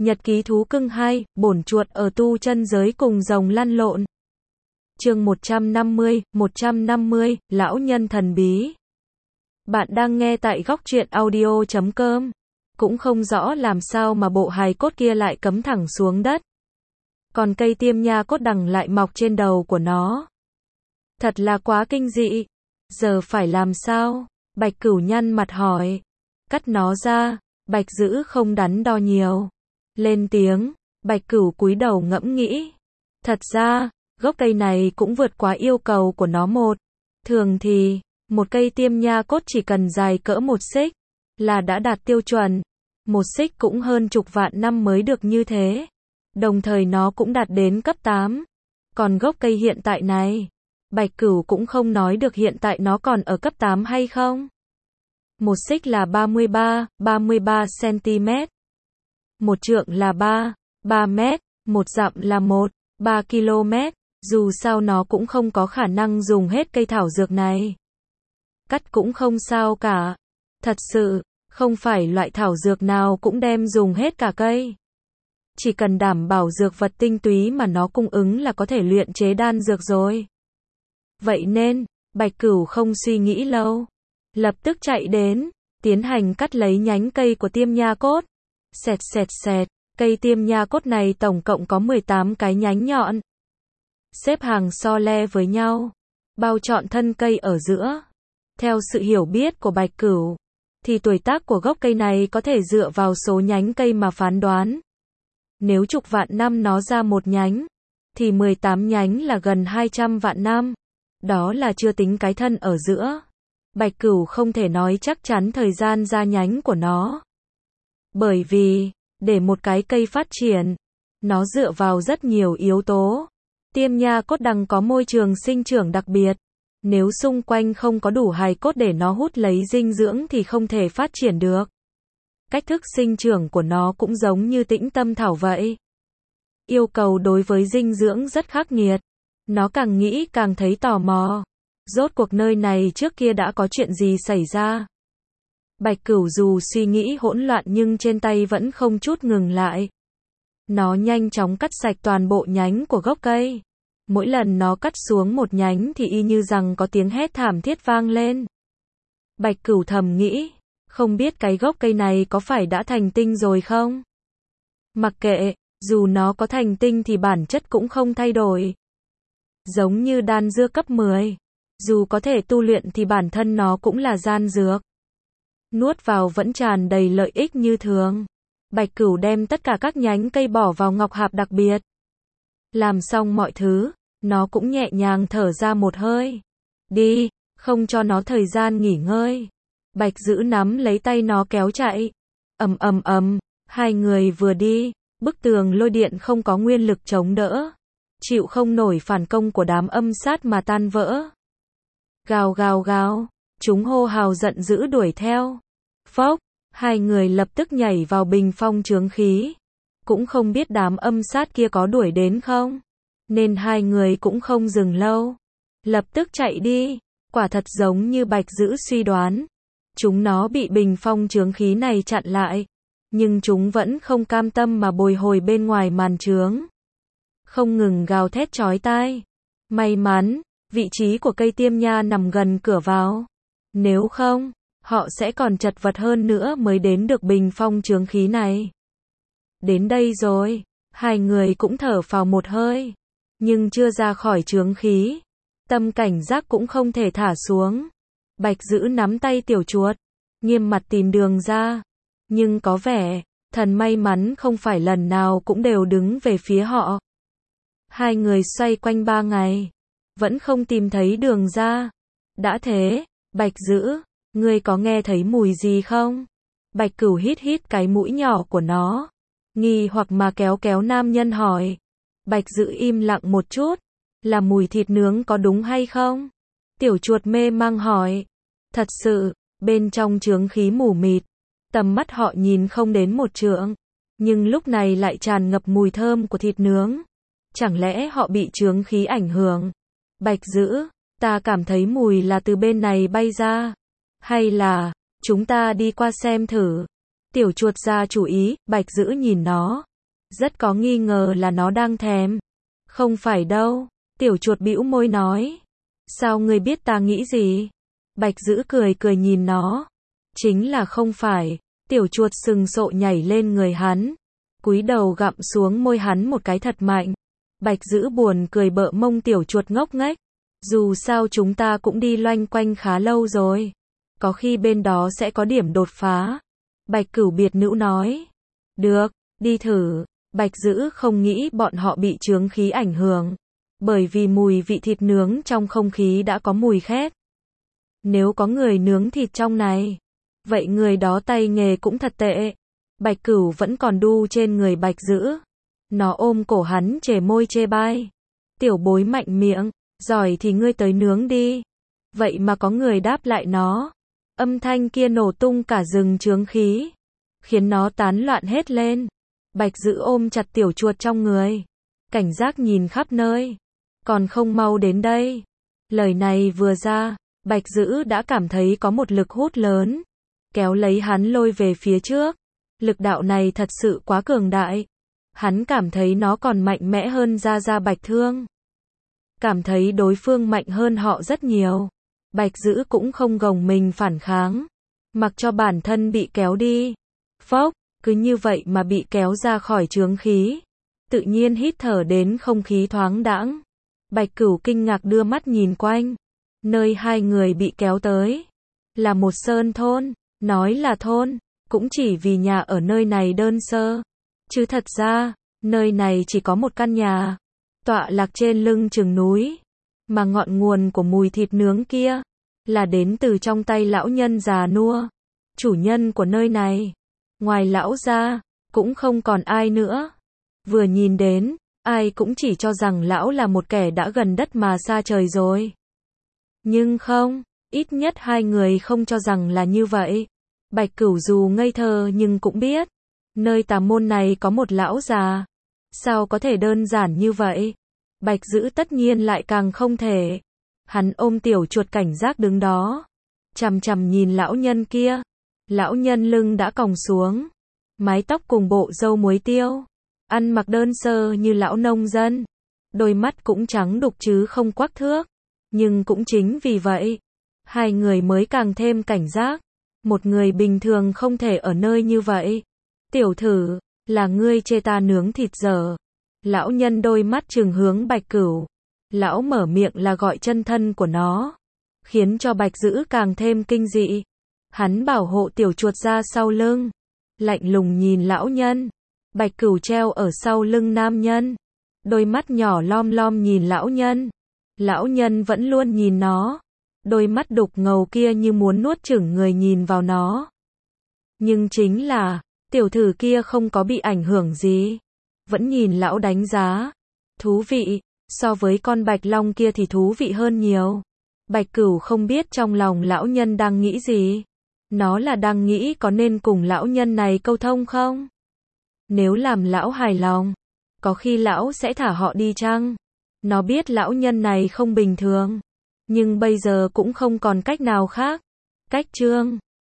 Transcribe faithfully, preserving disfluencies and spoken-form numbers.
Nhật ký thú cưng hai, bổn chuột ở tu chân giới cùng rồng lăn lộn. Chương một trăm năm mươi, một trăm năm mươi, lão nhân thần bí. Bạn đang nghe tại góc truyện audio chấm com. Cũng không rõ làm sao mà bộ hài cốt kia lại cắm thẳng xuống đất. Còn cây tiêm nha cốt đằng lại mọc trên đầu của nó. Thật là quá kinh dị. Giờ phải làm sao? Bạch Cửu nhăn mặt hỏi. Cắt nó ra. Bạch Dữ không đắn đo nhiều. Lên tiếng. Bạch Cửu cúi đầu ngẫm nghĩ. Thật ra, gốc cây này cũng vượt quá yêu cầu của nó một. Thường thì, một cây tiêm nha cốt chỉ cần dài cỡ một xích, là đã đạt tiêu chuẩn. Một xích cũng hơn chục vạn năm mới được như thế. Đồng thời nó cũng đạt đến cấp tám. Còn gốc cây hiện tại này, Bạch Cửu cũng không nói được hiện tại nó còn ở cấp tám hay không. Một xích là ba mươi ba, ba mươi ba xăng-ti-mét. Một trượng là ba, ba mét, một dặm là một, ba ki lô mét, dù sao nó cũng không có khả năng dùng hết cây thảo dược này. Cắt cũng không sao cả. Thật sự, không phải loại thảo dược nào cũng đem dùng hết cả cây. Chỉ cần đảm bảo dược vật tinh túy mà nó cung ứng là có thể luyện chế đan dược rồi. Vậy nên, Bạch Cửu không suy nghĩ lâu. Lập tức chạy đến, tiến hành cắt lấy nhánh cây của tiêm nha cốt. Xẹt xẹt xẹt, cây tiêm nha cốt này tổng cộng có mười tám cái nhánh nhọn. Xếp hàng so le với nhau. Bao trọn thân cây ở giữa. Theo sự hiểu biết của Bạch Cửu, thì tuổi tác của gốc cây này có thể dựa vào số nhánh cây mà phán đoán. Nếu chục vạn năm nó ra một nhánh, thì mười tám nhánh là gần hai trăm vạn năm. Đó là chưa tính cái thân ở giữa. Bạch Cửu không thể nói chắc chắn thời gian ra nhánh của nó. Bởi vì, để một cái cây phát triển, nó dựa vào rất nhiều yếu tố. Tiêm nha cốt đằng có môi trường sinh trưởng đặc biệt. Nếu xung quanh không có đủ hài cốt để nó hút lấy dinh dưỡng thì không thể phát triển được. Cách thức sinh trưởng của nó cũng giống như tĩnh tâm thảo vậy. Yêu cầu đối với dinh dưỡng rất khắc nghiệt. Nó càng nghĩ càng thấy tò mò. Rốt cuộc nơi này trước kia đã có chuyện gì xảy ra? Bạch Cửu dù suy nghĩ hỗn loạn nhưng trên tay vẫn không chút ngừng lại. Nó nhanh chóng cắt sạch toàn bộ nhánh của gốc cây. Mỗi lần nó cắt xuống một nhánh thì y như rằng có tiếng hét thảm thiết vang lên. Bạch Cửu thầm nghĩ, không biết cái gốc cây này có phải đã thành tinh rồi không? Mặc kệ, dù nó có thành tinh thì bản chất cũng không thay đổi. Giống như đan dưa cấp mười. Dù có thể tu luyện thì bản thân nó cũng là gian dược. Nuốt vào vẫn tràn đầy lợi ích như thường. Bạch Cửu đem tất cả các nhánh cây bỏ vào ngọc hạp đặc biệt. Làm xong mọi thứ, nó cũng nhẹ nhàng thở ra một hơi. Đi, không cho nó thời gian nghỉ ngơi. Bạch Dữ nắm lấy tay nó kéo chạy. Ầm ầm ầm, hai người vừa đi, bức tường lôi điện không có nguyên lực chống đỡ. Chịu không nổi phản công của đám âm sát mà tan vỡ. Gào gào gào, chúng hô hào giận dữ đuổi theo. Phốc, hai người lập tức nhảy vào bình phong chướng khí. Cũng không biết đám âm sát kia có đuổi đến không, nên hai người cũng không dừng lâu. Lập tức chạy đi, quả thật giống như Bạch Dữ suy đoán. Chúng nó bị bình phong chướng khí này chặn lại. Nhưng chúng vẫn không cam tâm mà bồi hồi bên ngoài màn chướng. Không ngừng gào thét chói tai. May mắn, vị trí của cây tiêm nha nằm gần cửa vào. Nếu không, họ sẽ còn chật vật hơn nữa mới đến được bình phong chướng khí này. Đến đây rồi, hai người cũng thở phào một hơi. Nhưng chưa ra khỏi chướng khí. Tâm cảnh giác cũng không thể thả xuống. Bạch Dữ nắm tay tiểu chuột, nghiêm mặt tìm đường ra. Nhưng có vẻ, thần may mắn không phải lần nào cũng đều đứng về phía họ. Hai người xoay quanh ba ngày, vẫn không tìm thấy đường ra. Đã thế, Bạch Dữ, ngươi có nghe thấy mùi gì không? Bạch Cửu hít hít cái mũi nhỏ của nó. Nghi hoặc mà kéo kéo nam nhân hỏi. Bạch Dữ im lặng một chút. Là mùi thịt nướng có đúng hay không? Tiểu chuột mê mang hỏi. Thật sự, bên trong chướng khí mù mịt. Tầm mắt họ nhìn không đến một trượng. Nhưng lúc này lại tràn ngập mùi thơm của thịt nướng. Chẳng lẽ họ bị chướng khí ảnh hưởng? Bạch Dữ, ta cảm thấy mùi là từ bên này bay ra. Hay là, chúng ta đi qua xem thử. Tiểu chuột ra chủ ý, Bạch Dữ nhìn nó. rất có nghi ngờ là nó đang thèm. Không phải đâu, tiểu chuột bĩu môi nói. Sao ngươi biết ta nghĩ gì? Bạch Dữ cười cười nhìn nó. Chính là không phải, tiểu chuột sừng sộ nhảy lên người hắn. Cúi đầu gặm xuống môi hắn một cái thật mạnh. Bạch Dữ buồn cười bợ mông tiểu chuột ngốc nghếch. Dù sao chúng ta cũng đi loanh quanh khá lâu rồi. Có khi bên đó sẽ có điểm đột phá. Bạch Cửu biệt nữ nói. Được, đi thử. Bạch Dữ không nghĩ bọn họ bị chướng khí ảnh hưởng. Bởi vì mùi vị thịt nướng trong không khí đã có mùi khét. Nếu có người nướng thịt trong này, vậy người đó tay nghề cũng thật tệ. Bạch Cửu vẫn còn đu trên người Bạch Dữ. Nó ôm cổ hắn chề môi chê bai. Tiểu bối mạnh miệng, giỏi thì ngươi tới nướng đi. Vậy mà có người đáp lại nó. Âm thanh kia nổ tung cả rừng chướng khí, khiến nó tán loạn hết lên. Bạch Dữ ôm chặt tiểu chuột trong người, cảnh giác nhìn khắp nơi. Còn không mau đến đây. Lời này vừa ra, Bạch Dữ đã cảm thấy có một lực hút lớn, kéo lấy hắn lôi về phía trước. Lực đạo này thật sự quá cường đại. Hắn cảm thấy nó còn mạnh mẽ hơn Gia Gia Bạch Thương. Cảm thấy đối phương mạnh hơn họ rất nhiều. Bạch Dữ cũng không gồng mình phản kháng, mặc cho bản thân bị kéo đi. Phốc, cứ như vậy mà bị kéo ra khỏi chướng khí. Tự nhiên hít thở đến không khí thoáng đãng. Bạch Cửu kinh ngạc đưa mắt nhìn quanh. Nơi hai người bị kéo tới là một sơn thôn. Nói là thôn, cũng chỉ vì nhà ở nơi này đơn sơ. Chứ thật ra, nơi này chỉ có một căn nhà, tọa lạc trên lưng chừng núi. Mà ngọn nguồn của mùi thịt nướng kia là đến từ trong tay lão nhân già nua, chủ nhân của nơi này. Ngoài lão ra, cũng không còn ai nữa. Vừa nhìn đến, ai cũng chỉ cho rằng lão là một kẻ đã gần đất mà xa trời rồi. Nhưng không, ít nhất hai người không cho rằng là như vậy. Bạch Cửu dù ngây thơ nhưng cũng biết, nơi tà môn này có một lão già. Sao có thể đơn giản như vậy? Bạch Dữ tất nhiên lại càng không thể. Hắn ôm tiểu chuột cảnh giác đứng đó, chằm chằm nhìn lão nhân kia. Lão nhân lưng đã còng xuống, mái tóc cùng bộ râu muối tiêu, ăn mặc đơn sơ như lão nông dân. Đôi mắt cũng trắng đục chứ không quắc thước. Nhưng cũng chính vì vậy, hai người mới càng thêm cảnh giác. Một người bình thường không thể ở nơi như vậy. Tiểu thử, là ngươi chê ta nướng thịt dở. Lão nhân đôi mắt trừng hướng Bạch Cửu. Lão mở miệng là gọi chân thân của nó, khiến cho Bạch Dữ càng thêm kinh dị. Hắn bảo hộ tiểu chuột ra sau lưng, lạnh lùng nhìn lão nhân. Bạch Cửu treo ở sau lưng nam nhân, đôi mắt nhỏ lom lom nhìn lão nhân. Lão nhân vẫn luôn nhìn nó, đôi mắt đục ngầu kia như muốn nuốt chửng người nhìn vào nó. Nhưng chính là, tiểu thử kia không có bị ảnh hưởng gì, vẫn nhìn lão đánh giá. Thú vị, so với con bạch long kia thì thú vị hơn nhiều. Bạch Cửu không biết trong lòng lão nhân đang nghĩ gì. Nó là đang nghĩ có nên cùng lão nhân này câu thông không? Nếu làm lão hài lòng, có khi lão sẽ thả họ đi chăng? Nó biết lão nhân này không bình thường, nhưng bây giờ cũng không còn cách nào khác. Cách chương